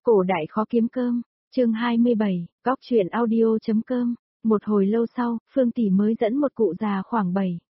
Cổ đại khó kiếm cơm, chương 27, góc chuyện audio.com. Một hồi lâu sau, Phương Tỷ mới dẫn một cụ già khoảng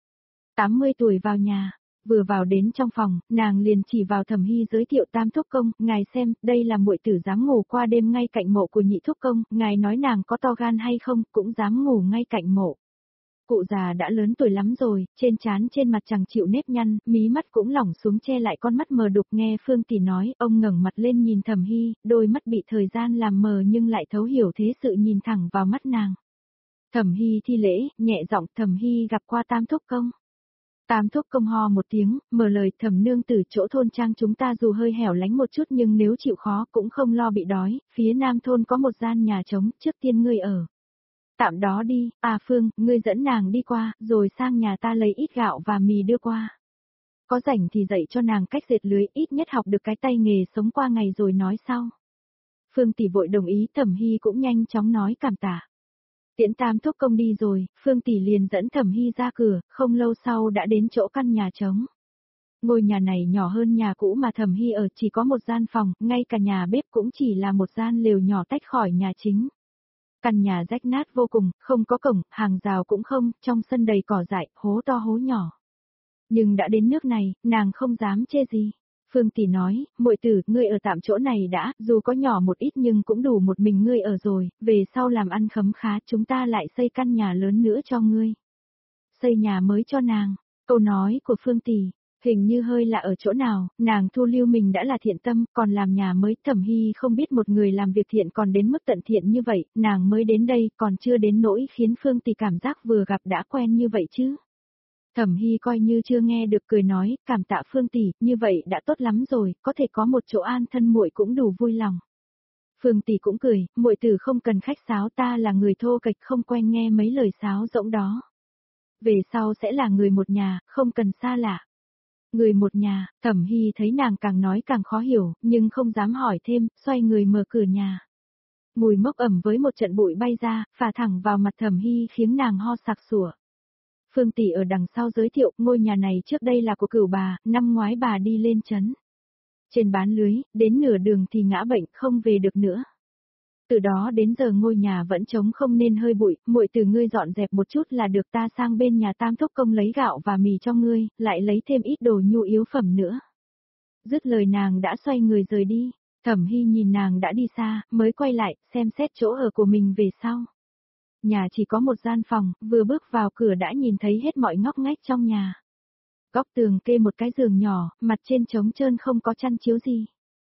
80 tuổi vào nhà. Vừa vào đến trong phòng, nàng liền chỉ vào Thẩm Hy giới thiệu Tam thúc công, ngài xem, đây là muội tử dám ngủ qua đêm ngay cạnh mộ của Nhị thúc công, ngài nói nàng có to gan hay không, cũng dám ngủ ngay cạnh mộ. Cụ già đã lớn tuổi lắm rồi, trên trán trên mặt chẳng chịu nếp nhăn, mí mắt cũng lỏng xuống che lại con mắt mờ đục. Nghe Phương Tỷ nói, ông ngẩng mặt lên nhìn Thẩm Hy, đôi mắt bị thời gian làm mờ nhưng lại thấu hiểu thế sự nhìn thẳng vào mắt nàng. Thẩm Hy thi lễ, nhẹ giọng, Thẩm Hy gặp qua Tam thúc công. Tam thúc công ho một tiếng, mở lời, Thẩm nương tử, chỗ thôn trang chúng ta dù hơi hẻo lánh một chút nhưng nếu chịu khó cũng không lo bị đói, phía nam thôn có một gian nhà trống, trước tiên ngươi ở tạm đó đi, Phương, ngươi dẫn nàng đi qua, rồi sang nhà ta lấy ít gạo và mì đưa qua. Có rảnh thì dạy cho nàng cách dệt lưới, ít nhất học được cái tay nghề sống qua ngày rồi nói sau. Phương Tỷ vội đồng ý, Thẩm Hy cũng nhanh chóng nói cảm tạ. Tiễn Tam thúc công đi rồi, Phương Tỷ liền dẫn Thẩm Hy ra cửa, không lâu sau đã đến chỗ căn nhà trống. Ngôi nhà này nhỏ hơn nhà cũ mà Thẩm Hy ở, chỉ có một gian phòng, ngay cả nhà bếp cũng chỉ là một gian lều nhỏ tách khỏi nhà chính. Căn nhà rách nát vô cùng, không có cổng, hàng rào cũng không, trong sân đầy cỏ dại, hố to hố nhỏ. Nhưng đã đến nước này, nàng không dám chê gì. Phương Tỷ nói, muội tử, ngươi ở tạm chỗ này đã, dù có nhỏ một ít nhưng cũng đủ một mình ngươi ở rồi, về sau làm ăn khấm khá chúng ta lại xây căn nhà lớn nữa cho ngươi. Xây nhà mới cho nàng, câu nói của Phương Tỷ hình như hơi lạ ở chỗ nào, nàng thu lưu mình đã là thiện tâm, còn làm nhà mới. Thẩm Hy không biết một người làm việc thiện còn đến mức tận thiện như vậy, nàng mới đến đây còn chưa đến nỗi khiến Phương Tỷ cảm giác vừa gặp đã quen như vậy chứ. Thẩm Hy coi như chưa nghe được, cười nói, cảm tạ Phương Tỷ, như vậy đã tốt lắm rồi, có thể có một chỗ an thân muội cũng đủ vui lòng. Phương Tỷ cũng cười, muội tử không cần khách sáo, ta là người thô kệch không quen nghe mấy lời sáo rỗng đó. Về sau sẽ là người một nhà, không cần xa lạ. Người một nhà, Thẩm Hy thấy nàng càng nói càng khó hiểu, nhưng không dám hỏi thêm, xoay người mở cửa nhà. Mùi mốc ẩm với một trận bụi bay ra, phả thẳng vào mặt Thẩm Hy khiến nàng ho sặc sủa. Phương Tỷ ở đằng sau giới thiệu, ngôi nhà này trước đây là của cửu bà, năm ngoái bà đi lên trấn trên bán lưới, đến nửa đường thì ngã bệnh, không về được nữa. Từ đó đến giờ ngôi nhà vẫn trống không nên hơi bụi, muội từ ngươi dọn dẹp một chút là được, ta sang bên nhà Tam thúc công lấy gạo và mì cho ngươi, lại lấy thêm ít đồ nhu yếu phẩm nữa. Dứt lời nàng đã xoay người rời đi. Thẩm Hy nhìn nàng đã đi xa, mới quay lại, xem xét chỗ ở của mình về sau. Nhà chỉ có một gian phòng, vừa bước vào cửa đã nhìn thấy hết mọi ngóc ngách trong nhà. Góc tường kê một cái giường nhỏ, mặt trên trống trơn không có chăn chiếu gì.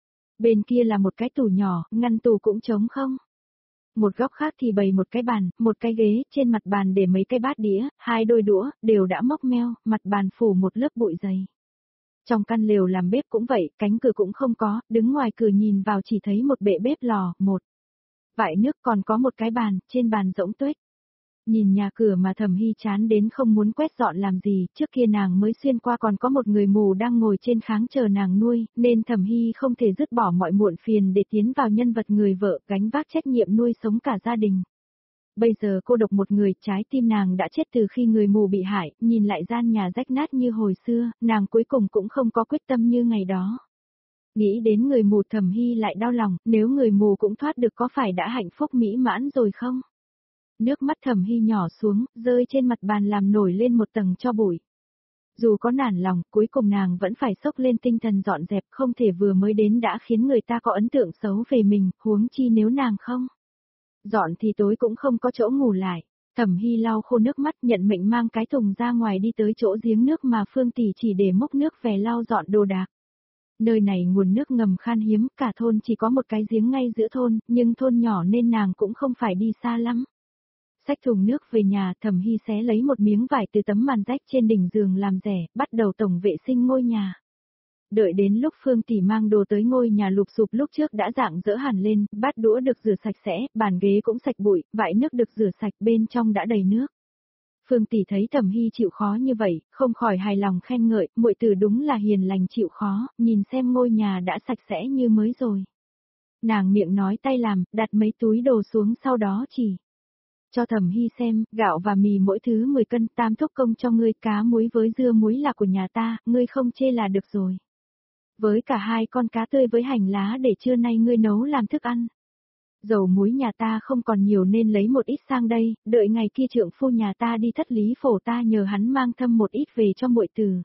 Bên kia là một cái tủ nhỏ, ngăn tủ cũng trống không. Một góc khác thì bày một cái bàn, một cái ghế, trên mặt bàn để mấy cái bát đĩa, hai đôi đũa, đều đã mốc meo, mặt bàn phủ một lớp bụi dày. Trong căn lều làm bếp cũng vậy, cánh cửa cũng không có, đứng ngoài cửa nhìn vào chỉ thấy một bệ bếp lò, một vại nước, còn có một cái bàn, trên bàn rỗng tuếch. Nhìn nhà cửa mà Thẩm Hy chán đến không muốn quét dọn làm gì, trước kia nàng mới xuyên qua còn có một người mù đang ngồi trên kháng chờ nàng nuôi, nên Thẩm Hy không thể dứt bỏ mọi muộn phiền để tiến vào nhân vật người vợ gánh vác trách nhiệm nuôi sống cả gia đình. Bây giờ cô độc một người, trái tim nàng đã chết từ khi người mù bị hại, nhìn lại gian nhà rách nát như hồi xưa, nàng cuối cùng cũng không có quyết tâm như ngày đó. Nghĩ đến người mù, Thẩm Hy lại đau lòng, nếu người mù cũng thoát được có phải đã hạnh phúc mỹ mãn rồi không? Nước mắt Thẩm Hy nhỏ xuống, rơi trên mặt bàn làm nổi lên một tầng tro bụi. Dù có nản lòng, cuối cùng nàng vẫn phải xốc lên tinh thần dọn dẹp, không thể vừa mới đến đã khiến người ta có ấn tượng xấu về mình, huống chi nếu nàng không dọn thì tối cũng không có chỗ ngủ lại. Thẩm Hy lau khô nước mắt, nhận mệnh mang cái thùng ra ngoài đi tới chỗ giếng nước mà Phương Tỷ chỉ để múc nước về lau dọn đồ đạc. Nơi này nguồn nước ngầm khan hiếm, cả thôn chỉ có một cái giếng ngay giữa thôn, nhưng thôn nhỏ nên nàng cũng không phải đi xa lắm. Xách thùng nước về nhà, Thẩm Hy xé lấy một miếng vải từ tấm màn rách trên đỉnh giường làm rẻ, bắt đầu tổng vệ sinh ngôi nhà. Đợi đến lúc Phương Tỷ mang đồ tới ngôi nhà lụp xụp lúc trước đã rạng rỡ hẳn lên, bát đũa được rửa sạch sẽ, bàn ghế cũng sạch bụi, vại nước được rửa sạch, bên trong đã đầy nước. Phương Tỷ thấy Thẩm Hy chịu khó như vậy, không khỏi hài lòng khen ngợi, muội tử đúng là hiền lành chịu khó, nhìn xem ngôi nhà đã sạch sẽ như mới rồi. Nàng miệng nói tay làm, đặt mấy túi đồ xuống sau đó chỉ cho Thẩm Hy xem, gạo và mì mỗi thứ 10 cân, Tam thúc công cho ngươi, cá muối với dưa muối là của nhà ta, ngươi không chê là được rồi. Với cả 2 con cá tươi với hành lá để trưa nay ngươi nấu làm thức ăn. Dầu muối nhà ta không còn nhiều nên lấy một ít sang đây, đợi ngày kia trượng phu nhà ta đi Thất Lý Phổ ta nhờ hắn mang thâm một ít về cho muội từ.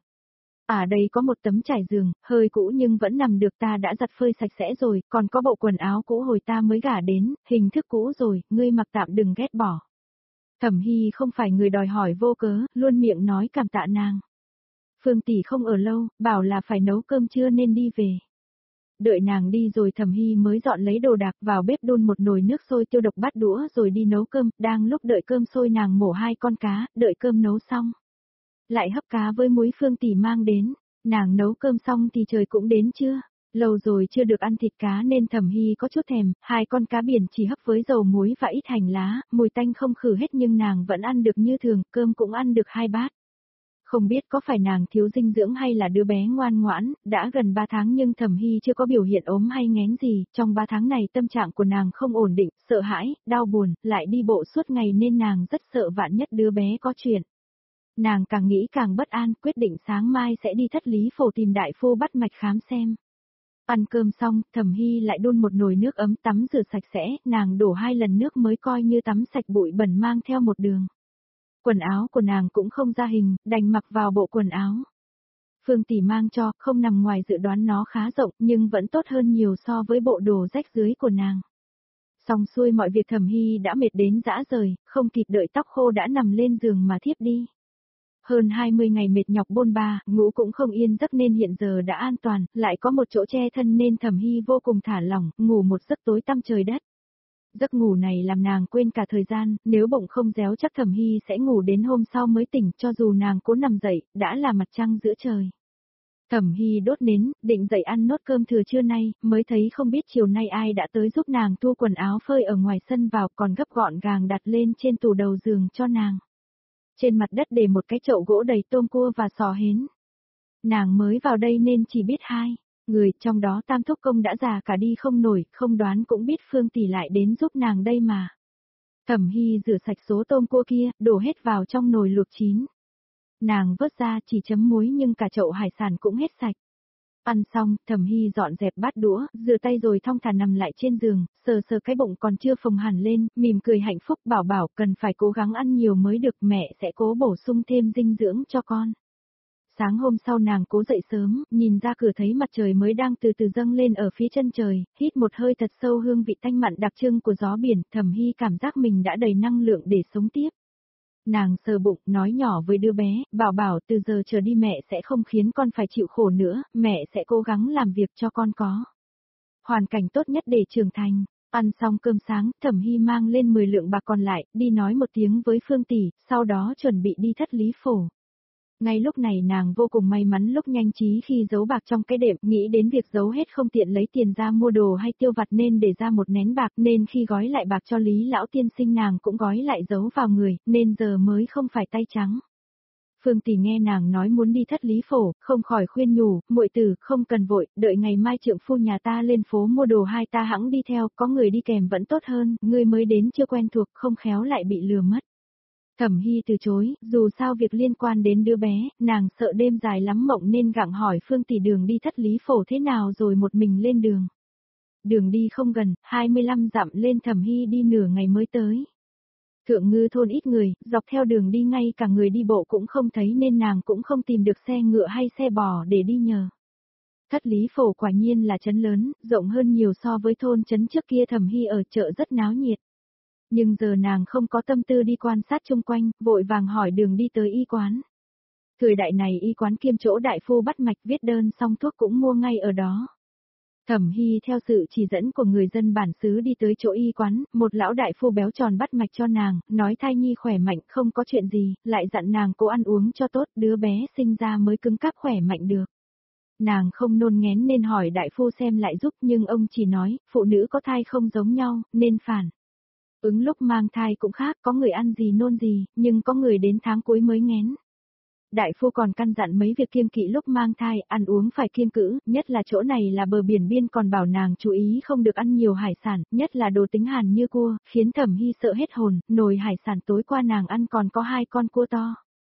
À đây có một tấm trải giường, hơi cũ nhưng vẫn nằm được, ta đã giặt phơi sạch sẽ rồi, còn có bộ quần áo cũ hồi ta mới gả đến, hình thức cũ rồi, ngươi mặc tạm đừng ghét bỏ. Thẩm Hy không phải người đòi hỏi vô cớ, luôn miệng nói cảm tạ nàng. Phương tỷ không ở lâu, bảo là phải nấu cơm trưa nên đi về. Đợi nàng đi rồi Thẩm Hy mới dọn lấy đồ đạc vào bếp đun một nồi nước sôi tiêu độc bát đũa rồi đi nấu cơm, đang lúc đợi cơm sôi nàng mổ 2 con cá, đợi cơm nấu xong. Lại hấp cá với muối Phương tỷ mang đến, nàng nấu cơm xong thì trời cũng đến trưa, lâu rồi chưa được ăn thịt cá nên Thẩm Hy có chút thèm, 2 con cá biển chỉ hấp với dầu muối và ít hành lá, mùi tanh không khử hết nhưng nàng vẫn ăn được như thường, cơm cũng ăn được 2 bát. Không biết có phải nàng thiếu dinh dưỡng hay là đứa bé ngoan ngoãn, đã gần 3 tháng nhưng Thẩm Hy chưa có biểu hiện ốm hay nghén gì, trong 3 tháng này tâm trạng của nàng không ổn định, sợ hãi, đau buồn, lại đi bộ suốt ngày nên nàng rất sợ vạn nhất đứa bé có chuyện. Nàng càng nghĩ càng bất an, quyết định sáng mai sẽ đi Thất Lý Phổ tìm đại phu bắt mạch khám xem. Ăn cơm xong, Thẩm Hy lại đun một nồi nước ấm tắm rửa sạch sẽ, nàng đổ 2 lần nước mới coi như tắm sạch bụi bẩn mang theo một đường. Quần áo của nàng cũng không ra hình, đành mặc vào bộ quần áo. Phương tỷ mang cho, không nằm ngoài dự đoán, nó khá rộng nhưng vẫn tốt hơn nhiều so với bộ đồ rách dưới của nàng. Xong xuôi mọi việc Thẩm Hy đã mệt đến rã rời, không kịp đợi tóc khô đã nằm lên giường mà thiếp đi. Hơn 20 ngày mệt nhọc bôn ba, ngủ cũng không yên giấc nên hiện giờ đã an toàn, lại có một chỗ che thân nên Thẩm Hy vô cùng thả lỏng, ngủ một giấc tối tăm trời đất. Giấc ngủ này làm nàng quên cả thời gian, nếu bụng không réo chắc Thẩm Hy sẽ ngủ đến hôm sau mới tỉnh, cho dù nàng cố nằm dậy, đã là mặt trăng giữa trời. Thẩm Hy đốt nến, định dậy ăn nốt cơm thừa trưa nay, mới thấy không biết chiều nay ai đã tới giúp nàng thu quần áo phơi ở ngoài sân vào, còn gấp gọn gàng đặt lên trên tủ đầu giường cho nàng. Trên mặt đất để một cái chậu gỗ đầy tôm cua và sò hến. Nàng mới vào đây nên chỉ biết 2 người, trong đó Tam Thúc Công đã già cả đi không nổi, không đoán cũng biết Phương tỷ lại đến giúp nàng đây mà. Thẩm Hy rửa sạch số tôm cua kia, đổ hết vào trong nồi luộc chín. Nàng vớt ra chỉ chấm muối nhưng cả chậu hải sản cũng hết sạch. Ăn xong, Thẩm Hy dọn dẹp bát đũa, rửa tay rồi thong thả nằm lại trên giường, sờ sờ cái bụng còn chưa phồng hẳn lên, mỉm cười hạnh phúc, bảo bảo cần phải cố gắng ăn nhiều mới được, mẹ sẽ cố bổ sung thêm dinh dưỡng cho con. Sáng hôm sau nàng cố dậy sớm, nhìn ra cửa thấy mặt trời mới đang từ từ dâng lên ở phía chân trời, hít một hơi thật sâu hương vị tanh mặn đặc trưng của gió biển, Thẩm Hy cảm giác mình đã đầy năng lượng để sống tiếp. Nàng sờ bụng, nói nhỏ với đứa bé, bảo bảo từ giờ trở đi mẹ sẽ không khiến con phải chịu khổ nữa, mẹ sẽ cố gắng làm việc cho con có hoàn cảnh tốt nhất để trưởng thành. Ăn xong cơm sáng, Thẩm Hy mang lên 10 lượng bạc còn lại, đi nói một tiếng với Phương tỷ, sau đó chuẩn bị đi Thất Lý Phổ. Ngay lúc này nàng vô cùng may mắn lúc nhanh trí khi giấu bạc trong cái đệm, nghĩ đến việc giấu hết không tiện lấy tiền ra mua đồ hay tiêu vặt nên để ra một nén bạc, nên khi gói lại bạc cho Lý lão tiên sinh nàng cũng gói lại giấu vào người, nên giờ mới không phải tay trắng. Phương tỷ nghe nàng nói muốn đi Thất Lý Phổ, không khỏi khuyên nhủ, muội tử, không cần vội, đợi ngày mai trượng phu nhà ta lên phố mua đồ hai ta hẵng đi theo, có người đi kèm vẫn tốt hơn, ngươi mới đến chưa quen thuộc, không khéo lại bị lừa mất. Thẩm Hy từ chối, dù sao việc liên quan đến đứa bé, nàng sợ đêm dài lắm mộng nên gặng hỏi Phương tỷ đường đi Thất Lý Phổ thế nào rồi một mình lên đường. Đường đi không gần, 25 dặm lên Thẩm Hy đi nửa ngày mới tới. Thượng Ngư thôn ít người, dọc theo đường đi ngay cả người đi bộ cũng không thấy nên nàng cũng không tìm được xe ngựa hay xe bò để đi nhờ. Thất Lý Phổ quả nhiên là trấn lớn, rộng hơn nhiều so với thôn trấn trước kia. Thẩm Hy ở chợ rất náo nhiệt. Nhưng giờ nàng không có tâm tư đi quan sát chung quanh, vội vàng hỏi đường đi tới y quán. Thời đại này y quán kiêm chỗ đại phu bắt mạch, viết đơn xong thuốc cũng mua ngay ở đó. Thẩm Hy theo sự chỉ dẫn của người dân bản xứ đi tới chỗ y quán, một lão đại phu béo tròn bắt mạch cho nàng, nói thai nhi khỏe mạnh không có chuyện gì, lại dặn nàng cố ăn uống cho tốt, đứa bé sinh ra mới cứng cáp khỏe mạnh được. Nàng không nôn nghén nên hỏi đại phu xem lại giúp, nhưng ông chỉ nói, phụ nữ có thai không giống nhau, nên phản ứng lúc mang thai cũng khác, có người ăn gì nôn gì, nhưng có người đến tháng cuối mới nghén. Đại phu còn căn dặn mấy việc kiêng kỵ lúc mang thai, ăn uống phải kiêng cữ, nhất là chỗ này là bờ biển biên, còn bảo nàng chú ý không được ăn nhiều hải sản, nhất là đồ tính hàn như cua, khiến Thẩm Hy sợ hết hồn, nồi hải sản tối qua nàng ăn còn có 2 con cua to.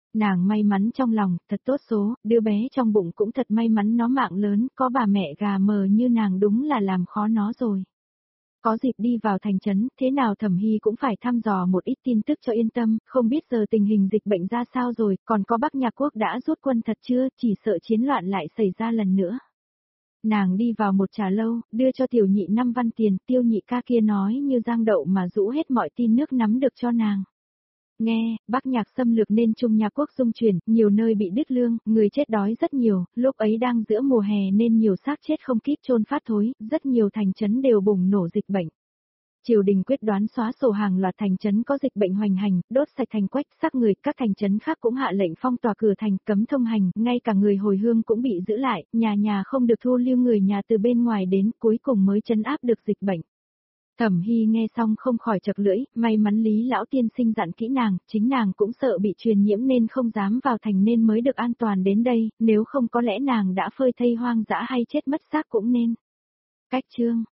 Nàng may mắn trong lòng, thật tốt số, đứa bé trong bụng cũng thật may mắn nó mạng lớn, có bà mẹ gà mờ như nàng đúng là làm khó nó rồi. Có dịp đi vào thành trấn, thế nào Thẩm Hy cũng phải thăm dò một ít tin tức cho yên tâm, không biết giờ tình hình dịch bệnh ra sao rồi, còn có Bắc Nhạc Quốc đã rút quân thật chưa, chỉ sợ chiến loạn lại xảy ra lần nữa. Nàng đi vào một trà lâu, đưa cho tiểu nhị 5 văn tiền, tiêu nhị ca kia nói như giang đậu mà rũ hết mọi tin nước nắm được cho nàng. Nghe, Bắc Nhạc xâm lược nên Trung Nhạc Quốc dung chuyển, nhiều nơi bị đứt lương, người chết đói rất nhiều, lúc ấy đang giữa mùa hè nên nhiều xác chết không kíp chôn phát thối, rất nhiều thành trấn đều bùng nổ dịch bệnh. Triều đình quyết đoán xóa sổ hàng loạt thành trấn có dịch bệnh hoành hành, đốt sạch thành quách, xác người, các thành trấn khác cũng hạ lệnh phong tỏa cửa thành, cấm thông hành, ngay cả người hồi hương cũng bị giữ lại, nhà nhà không được thu lưu người nhà từ bên ngoài đến, cuối cùng mới trấn áp được dịch bệnh. Thẩm Hy nghe xong không khỏi chật lưỡi, may mắn Lý lão tiên sinh dặn kỹ nàng, chính nàng cũng sợ bị truyền nhiễm nên không dám vào thành nên mới được an toàn đến đây, nếu không có lẽ nàng đã phơi thây hoang dã hay chết mất xác cũng nên. Cách chương